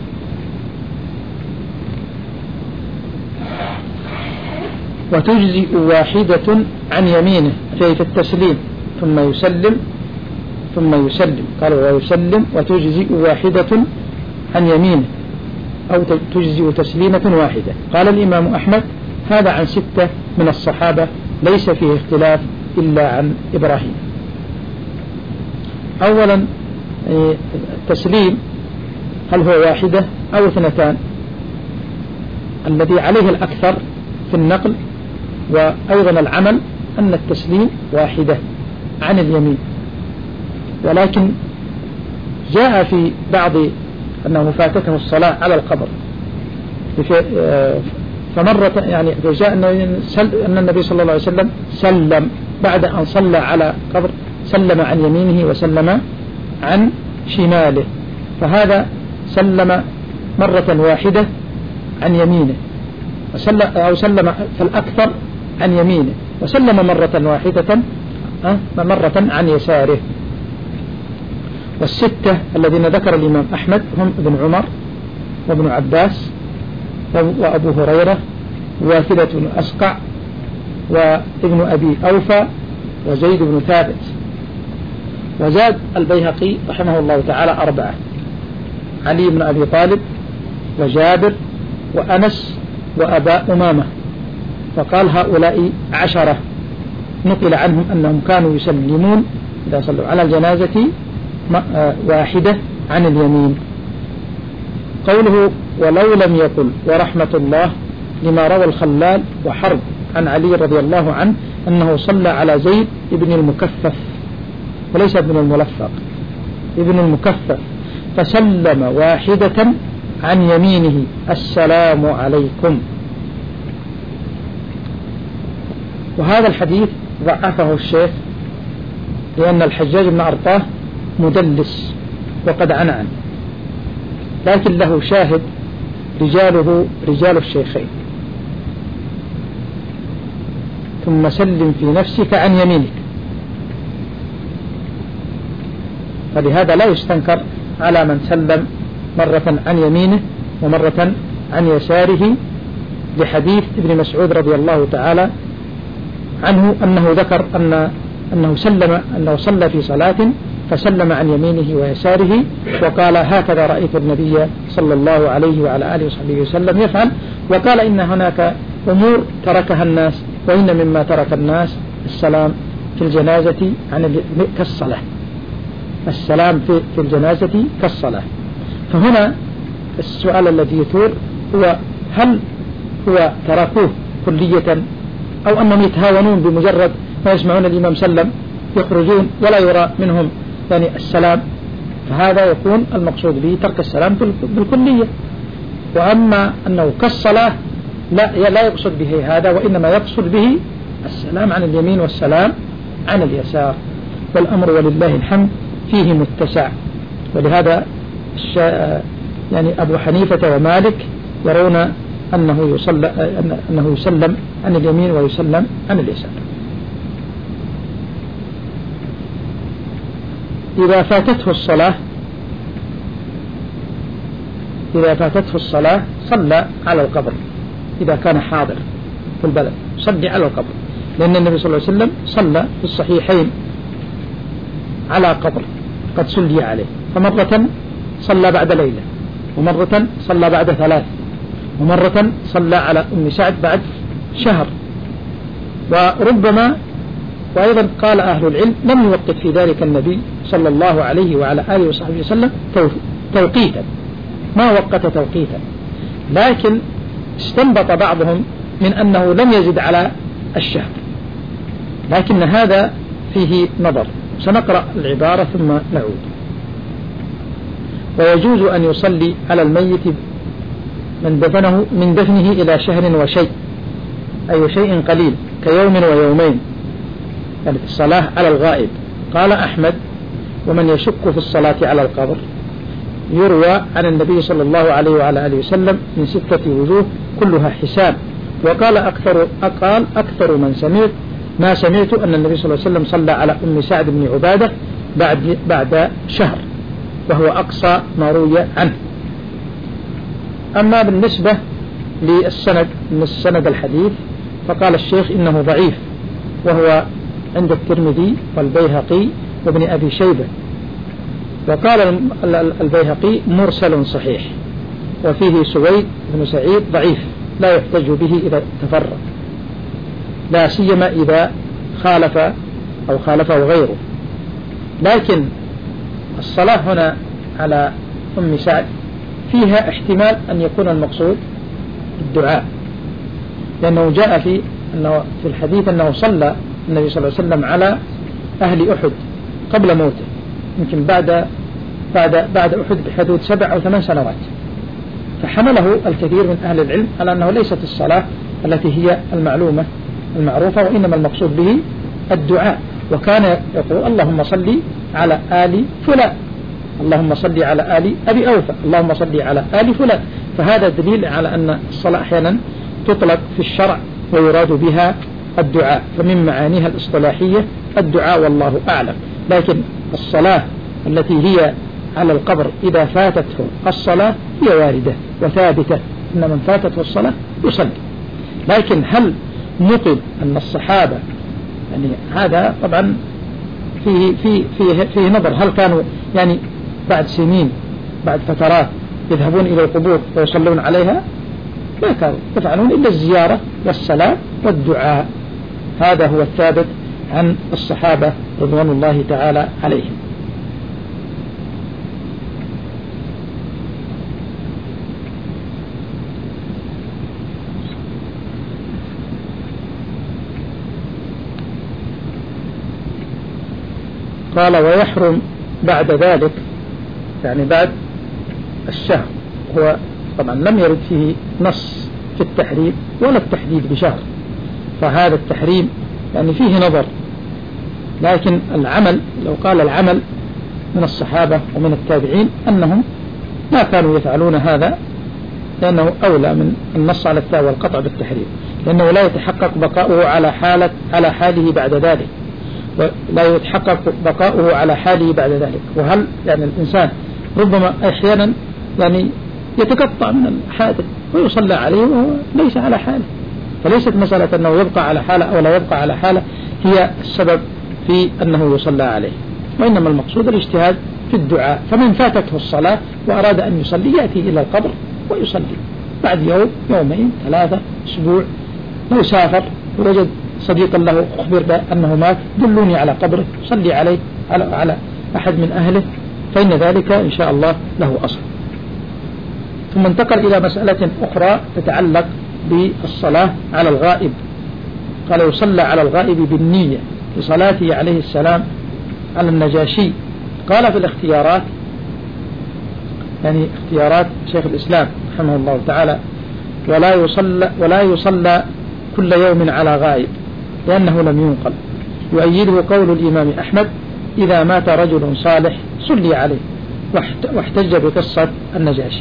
S1: وتجزئ واحدة عن يمينه في التسليم ثم يسلم ثم يسلم قال ويسلم وتجزئ واحدة عن يمينه أو تجزئ تسليمة واحدة. قال الإمام أحمد هذا عن ستة من الصحابة ليس فيه اختلاف إلا عن إبراهيم. أولا التسليم هل هو واحدة أو اثنتان؟ الذي عليه الأكثر في النقل وأيضا العمل أن التسليم واحدة عن اليمين، ولكن جاء في بعض أنه فاتته الصلاة على القبر فمرة يعني جاء أن النبي صلى الله عليه وسلم سلم بعد أن صلى على قبر، سلم عن يمينه وسلم عن شماله، فهذا سلم مرة واحدة عن يمينه أو سلم فالأكثر عن يمينه وسلم مرة واحدة مرة عن يساره. والستة الذين ذكر الإمام أحمد هم ابن عمر وابن عباس وأبو هريرة وواثلة بن أسقع وابن أبي أوفى وزيد بن ثابت. وزاد البيهقي رحمه الله تعالى أربعة: علي بن أبي طالب وجابر وأنس وأبا أمامة، فقال هؤلاء عشرة نقل عنهم أنهم كانوا يسلمون إذا صلوا على الجنازة واحدة عن اليمين. قوله ولو لم يقل ورحمة الله لما روى الخلال وحرب عن علي رضي الله عنه أنه صلى على زيد ابن المكفف وليس ابن الملفق، ابن المكفف، فسلم واحدة عن يمينه السلام عليكم. وهذا الحديث ضعفه الشيخ لأن الحجاج بن أرطاه مدلس وقد عنعن، لكن له شاهد رجاله رجال الشيخين. ثم سلم في نفسك عن يمينك، فلهذا لا يستنكر على من سلم مرة عن يمينه ومرة عن يساره، لحديث ابن مسعود رضي الله تعالى عنه أنه ذكر أن أنه سلم أنه صلى في صلاة فسلم عن يمينه ويساره وقال هكذا رأيت النبي صلى الله عليه وعلى آله وصحبه وسلم يفعل، وقال إن هناك أمور تركها الناس، وإن مما ترك الناس السلام في الجنازة عن كالصلاة، السلام في في الجنازة كالصلاة. فهنا السؤال الذي يثور هو هل هو تركوه كلية أو أنهم يتهاونون بمجرد ما يسمعون الإمام سلم يخرجون ولا يرى منهم يعني السلام، فهذا يكون المقصود به ترك السلام بالكلية. وأما أنه كالصلاة لا لا يقصد به هذا، وإنما يقصد به السلام عن اليمين والسلام عن اليسار، والأمر ولله الحمد فيه متسع. ولهذا يعني أبو حنيفة ومالك يرون أنه يصلى أنه يسلم عن اليمين ويسلم عن اليسار. إذا فاتته الصلاة إذا فاتته الصلاة صلى على القبر إذا كان حاضر في البلد، صلي على القبر، لأن النبي صلى الله عليه وسلم صلى في الصحيحين على قبر قد صلي عليه، فمرة صلى بعد ليلة، ومرة صلى بعد ثلاث، ومرة صلى على أم سعد بعد شهر. وربما وأيضا قال أهل العلم لم يوقت في ذلك النبي صلى الله عليه وعلى آله وصحبه وسلم توقيتا، ما وقت توقيتا، لكن استنبط بعضهم من أنه لم يزد على الشهر، لكن هذا فيه نظر. سنقرأ العبارة ثم نعود. ويجوز أن يصلي على الميت من دفنه من دفنه إلى شهر وشيء، أي شيء قليل كيوم ويومين، يعني الصلاة على الغائب. قال أحمد: ومن يشك في الصلاة على القبر يروى عن النبي صلى الله عليه وعلى آله وسلم من ستة وجوه كلها حسان. وقال أكثر أقال أكثر من سمعت ما سمعت أن النبي صلى الله عليه وسلم صلى على أم سعد بن عبادة بعد بعد شهر، وهو أقصى ما روي عنه. أما بالنسبة للسند من السند الحديث فقال الشيخ إنه ضعيف، وهو عند الترمذي والبيهقي وابن أبي شيبة. وقال البيهقي مرسل صحيح، وفيه سويد بن سعيد ضعيف لا يحتج به إذا تفرق، لا سيما إذا خالف أو خالفه غيره. لكن الصلاة هنا على أم سعد فيها احتمال أن يكون المقصود الدعاء، لأنه جاء في أنه في الحديث أنه صلى النبي صلى الله عليه وسلم على أهل أحد قبل موته، يمكن بعد بعد بعد أحد بحدود سبع أو ثمان سنوات، فحمله الكثير من أهل العلم على أنه ليست الصلاة التي هي المعلومة المعروفة، وإنما المقصود به الدعاء. وكان يقول: اللهم صل على آل فلان، اللهم صل على آل أبي أوفى، اللهم صل على آل فلان. فهذا دليل على أن الصلاة أحيانا تطلق في الشرع ويراد بها الدعاء، فمن معانيها الاصطلاحية الدعاء والله أعلم. لكن الصلاة التي هي على القبر إذا فاتته الصلاة هي واردة وثابتة، إن من فاتته الصلاة يصلي. لكن هل نقل أن الصحابة، يعني هذا طبعا فيه, فيه, فيه, فيه نظر، هل كانوا يعني بعد سنين بعد فترات يذهبون إلى القبور ويصلون عليها؟ ما كانوا يفعلون إلا الزيارة والسلام والدعاء. هذا هو الثابت عن الصحابة رضوان الله تعالى عليهم. قال: ويحرم بعد ذلك، يعني بعد الشهر. هو طبعا لم يرد فيه نص في التحريم ولا التحديد بشهر، فهذا التحريم يعني فيه نظر. لكن العمل، لو قال العمل من الصحابة ومن التابعين أنهم ما كانوا يفعلون هذا، لأنه أولى من النص على التاء والقطع بالتحريم، لأنه لا يتحقق بقاؤه على حالة على حاله بعد ذلك، ولا يتحقق بقاؤه على حاله بعد ذلك. وهل يعني الإنسان ربما أحيانا يعني يتقطع من الحادث ويصلى عليه وهو ليس على حاله، فليست مسألة أنه يبقى على حالة أو لا يبقى على حالة هي السبب في أنه يصلى عليه، وإنما المقصود الاجتهاد في الدعاء. فمن فاتته الصلاة وأراد أن يصلي يأتي إلى القبر ويصلي بعد يوم يومين ثلاثة أسبوع. لو سافر ووجد صديقا له أخبر أنه مات، دلوني على قبره، صلي عليه على, على أحد من أهله، فإن ذلك إن شاء الله له أصل. ثم انتقل إلى مسألة أخرى تتعلق بالصلاة على الغائب. قال: يصلى على الغائب بالنية لصلاته عليه السلام على النجاشي. قال في الاختيارات، يعني اختيارات شيخ الإسلام رحمه الله تعالى: ولا يصلى ولا يصلى كل يوم على غائب، لأنه لم ينقل. يؤيده قول الإمام أحمد: إذا مات رجل صالح صلي عليه، واحتج بقصة النجاشي.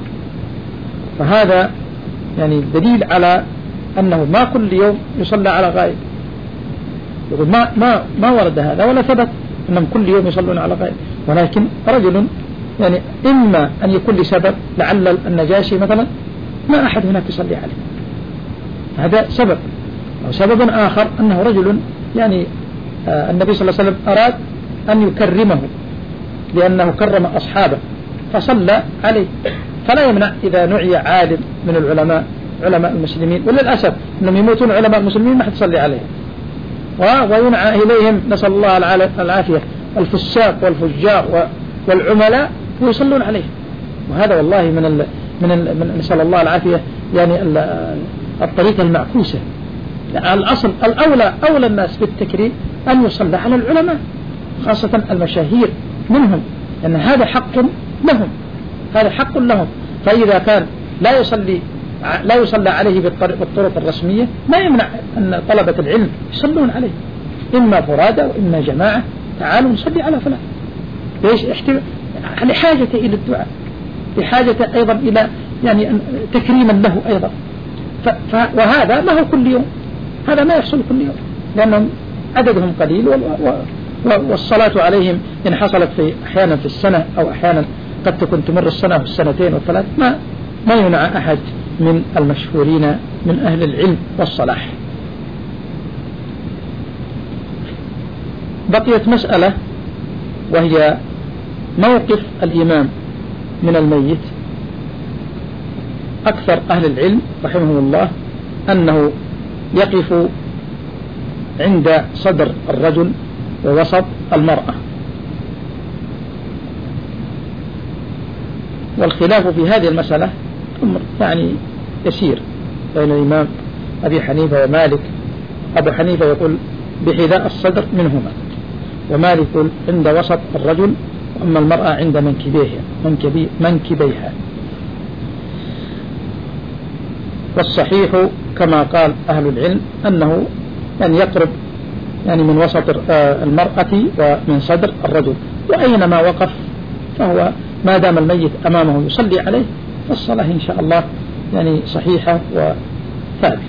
S1: فهذا يعني دليل على أنه ما كل يوم يصلى على غائب. يقول ما ما ما ورد هذا ولا ثبت أنهم كل يوم يصلون على غائب، ولكن رجل يعني إما أن يكون لسبب، لعل النجاشي مثلا ما أحد هناك يصلي عليه، هذا سبب. أو سبب آخر أنه رجل يعني آه النبي صلى الله عليه وسلم أراد أن يكرمه لأنه كرم أصحابه فصلى عليه. فلا يمنع إذا نعي عالم من العلماء علماء المسلمين، وللأسف أنهم يموتون علماء المسلمين ما حد يصلي عليه، وينعى إليهم نسأل الله العافية الفساق والفجار والعملاء ويصلون عليه. وهذا والله من ال من, ال من نسأل الله العافية يعني الطريقة المعكوسة. الأصل الأولى أولى الناس بالتكريم أن يصلى على العلماء خاصة المشاهير منهم، لأن هذا حق لهم، هذا حق لهم. فإذا كان لا يصلي لا يصلى عليه بالطرق الرسمية ما يمنع أن طلبة العلم يصلون عليه، إما فرادى وإما جماعة. تعالوا نصلي على فلان، ليش؟ لحاجة إلى الدعاء، لحاجة أيضا إلى يعني تكريما له أيضا. وهذا ما هو كل يوم، هذا ما يحصل كل يوم لأنهم عددهم قليل، والصلاة عليهم إن حصلت في أحيانا في السنة أو أحيانا قد تكون تمر السنة والسنتين والثلاث، ما ما يمنع أحد من المشهورين من أهل العلم والصلاح. بقيت مسألة وهي موقف الإمام من الميت. أكثر أهل العلم رحمهم الله أنه يقف عند صدر الرجل ووسط المرأة، والخلاف في هذه المسألة أمر يعني يسير بين الإمام أبي حنيفة ومالك. أبو حنيفة يقول بحذاء الصدر منهما، ومالك يقول عند وسط الرجل، وأما المرأة عند منكبيها منكبي منكبيها. والصحيح كما قال أهل العلم أنه أن يقرب يعني من وسط المرأة ومن صدر الرجل، وأينما وقف فهو ما دام الميت أمامه يصلي عليه فالصلاة إن شاء الله يعني صحيحة وثابتة،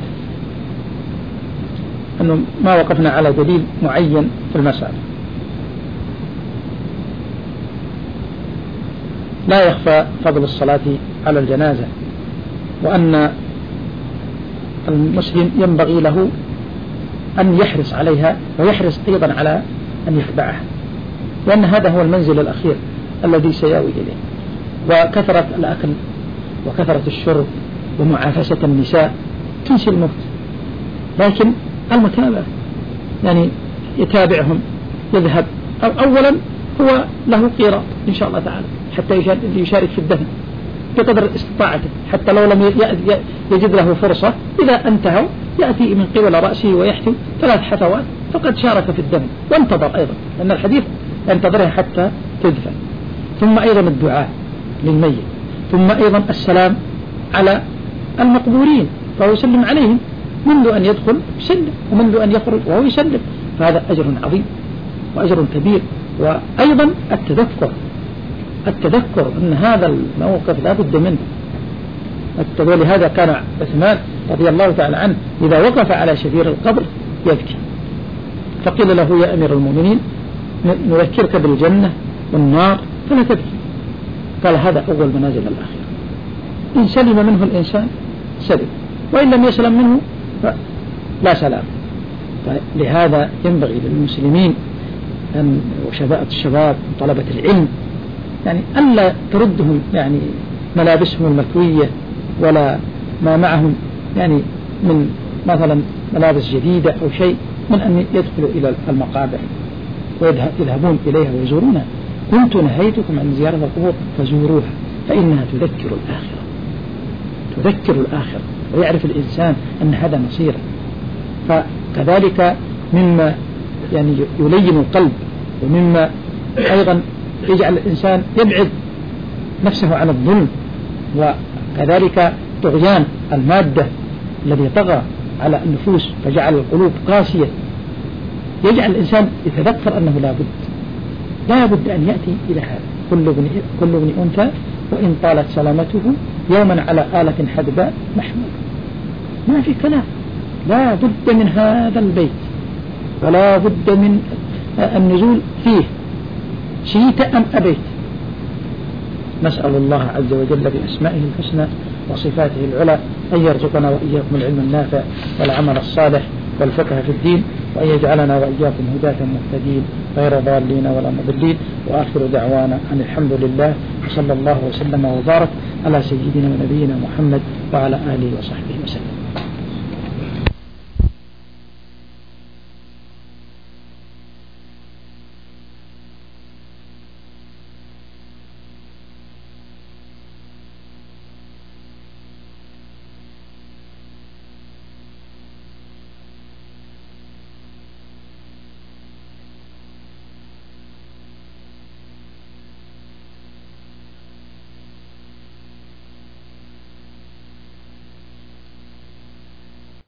S1: أنه ما وقفنا على دليل معين في المسألة. لا يخفى فضل الصلاة على الجنازة، وأن المسلم ينبغي له أن يحرص عليها ويحرص أيضا على أن يتبعها، لأن هذا هو المنزل الأخير الذي سيأوي إليه. وكثرة الأكل وكثرة الشرب ومعافسة النساء تنسي الموت، لكن المتابعة يعني يتابعهم يذهب. أو أولا هو له قيراط إن شاء الله تعالى حتى يشارك في الدفن بقدر استطاعته، حتى لو لم يجد له فرصة إذا انتهوا يأتي من قبل رأسه ويحتم ثلاث حثوات فقد شارك في الدفن وانتظر أيضا، لأن الحديث ينتظرها حتى تدفن. ثم أيضا الدعاء للميت، ثم أيضا السلام على المقبورين فهو يسلم عليهم منذ أن يدخل يسلم ومنذ أن يخرج وهو يسلم، فهذا أجر عظيم وأجر كبير. وأيضا التذكر التذكر أن هذا الموقف لا بد منه. ولهذا كان عثمان رضي الله تعالى عنه إذا وقف على شفير القبر يبكي، فقيل له يا أمير المؤمنين نذكرك بالجنة والنار فلا تبكي، قال هذا أول منازل الآخرة، إن سلم منه الإنسان سلم، وإن لم يسلم منه لا سلام. لهذا ينبغي للمسلمين أن وشباب الشباب طلبة العلم يعني ألا تردهم يعني ملابسهم المكوية ولا ما معهم يعني من مثلا ملابس جديدة أو شيء، من أن يدخلوا إلى المقابر ويذهبون إليها ويزورونها. كنت نهيتكم عن زيارة القبور فزوروها فإنها تذكر الآخرة، تذكر الآخرة، ويعرف الإنسان أن هذا مصيره. فكذلك مما يعني يلين القلب، ومما أيضا يجعل الإنسان يبعد نفسه عن الظلم، وكذلك طغيان المادة الذي طغى على النفوس فجعل القلوب قاسية، يجعل الإنسان يتذكر أنه لا بد لا بد أن يأتي إلى هذا. كل ابن, كل ابن أنثى وإن طالت سلامته يوما على آلة حدباء محمود. ما في كلام، لا بد من هذا البيت ولا بد من النزول فيه شئت أم أبيت. نسأل الله عز وجل بأسمائه الحسنى وصفاته العلى أن يرزقنا وإياكم العلم النافع والعمل الصالح والفقه في الدين، وأن يجعلنا وإياكم هداة مهتدين غير ضالين ولا مضلين. وآخر دعوانا أن الحمد لله، وصلى الله وسلم وبارك على سيدنا ونبينا محمد وعلى آله وصحبه وسلم.